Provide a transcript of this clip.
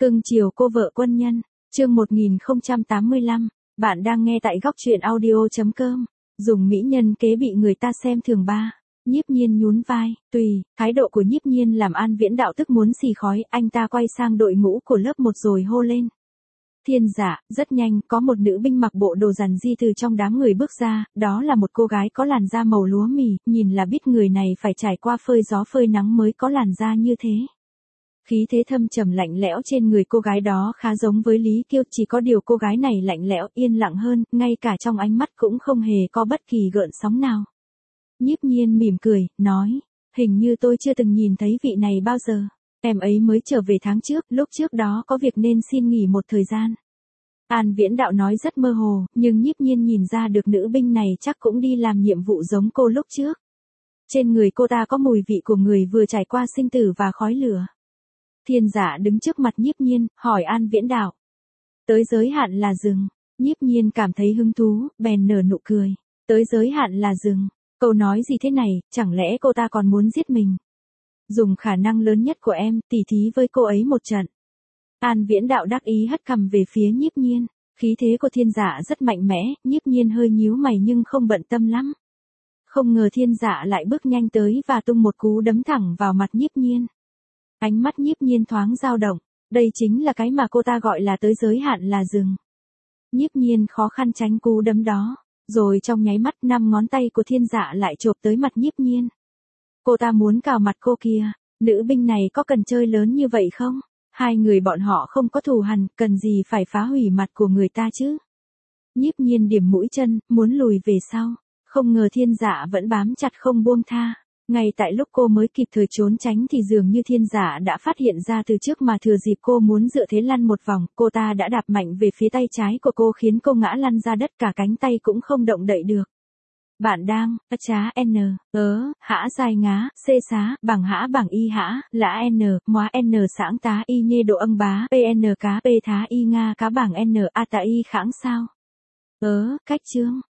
Cưng chiều cô vợ quân nhân, chương 1085, bạn đang nghe tại góc truyện audio.com, dùng mỹ nhân kế bị người ta xem thường ba. Nhiếp Nhiên nhún vai, tùy, thái độ của Nhiếp Nhiên làm An Viễn Đạo tức muốn xì khói, anh ta quay sang đội ngũ của lớp 1 rồi hô lên. Thiên Dạ, rất nhanh, có một nữ binh mặc bộ đồ rằn di từ trong đám người bước ra, đó là một cô gái có làn da màu lúa mì, nhìn là biết người này phải trải qua phơi gió phơi nắng mới có làn da như thế. Khí thế thâm trầm lạnh lẽo trên người cô gái đó khá giống với Lý Kiêu, chỉ có điều cô gái này lạnh lẽo yên lặng hơn, ngay cả trong ánh mắt cũng không hề có bất kỳ gợn sóng nào. Nhiếp Nhiên mỉm cười, nói, hình như tôi chưa từng nhìn thấy vị này bao giờ. Em ấy mới trở về tháng trước, lúc trước đó có việc nên xin nghỉ một thời gian. An Viễn Đạo nói rất mơ hồ, nhưng Nhiếp Nhiên nhìn ra được nữ binh này chắc cũng đi làm nhiệm vụ giống cô lúc trước. Trên người cô ta có mùi vị của người vừa trải qua sinh tử và khói lửa. Thiên Dạ đứng trước mặt Nhiếp Nhiên, hỏi An Viễn Đạo. Tới giới hạn là rừng. Nhiếp Nhiên cảm thấy hứng thú, bèn nở nụ cười. Tới giới hạn là rừng. Câu nói gì thế này, chẳng lẽ cô ta còn muốn giết mình? Dùng khả năng lớn nhất của em, tỉ thí với cô ấy một trận. An Viễn Đạo đắc ý hất cằm về phía Nhiếp Nhiên. Khí thế của Thiên Dạ rất mạnh mẽ, Nhiếp Nhiên hơi nhíu mày nhưng không bận tâm lắm. Không ngờ Thiên Dạ lại bước nhanh tới và tung một cú đấm thẳng vào mặt Nhiếp Nhiên. Ánh mắt Nhiếp Nhiên thoáng dao động, đây chính là cái mà cô ta gọi là tới giới hạn là rừng. Nhiếp Nhiên khó khăn tránh cú đấm đó, rồi trong nháy mắt 5 ngón tay của Thiên Dạ lại chộp tới mặt Nhiếp Nhiên. Cô ta muốn cào mặt cô kia, nữ binh này có cần chơi lớn như vậy không? Hai người bọn họ không có thù hằn, cần gì phải phá hủy mặt của người ta chứ? Nhiếp Nhiên điểm mũi chân, muốn lùi về sau, không ngờ Thiên Dạ vẫn bám chặt không buông tha. Ngay tại lúc cô mới kịp thời trốn tránh thì dường như Thiên Dạ đã phát hiện ra từ trước mà thừa dịp cô muốn dựa thế lăn một vòng, cô ta đã đạp mạnh về phía tay trái của cô khiến cô ngã lăn ra đất, cả cánh tay cũng không động đậy được. Bạn đang, chá n, hã dài ngá, xê xá, bằng hã bằng y hã, lã n, móa n sáng tá y nhê độ âng bá, pn cá p thá y nga cá bảng n a tạ y khãng sao. Cách chương.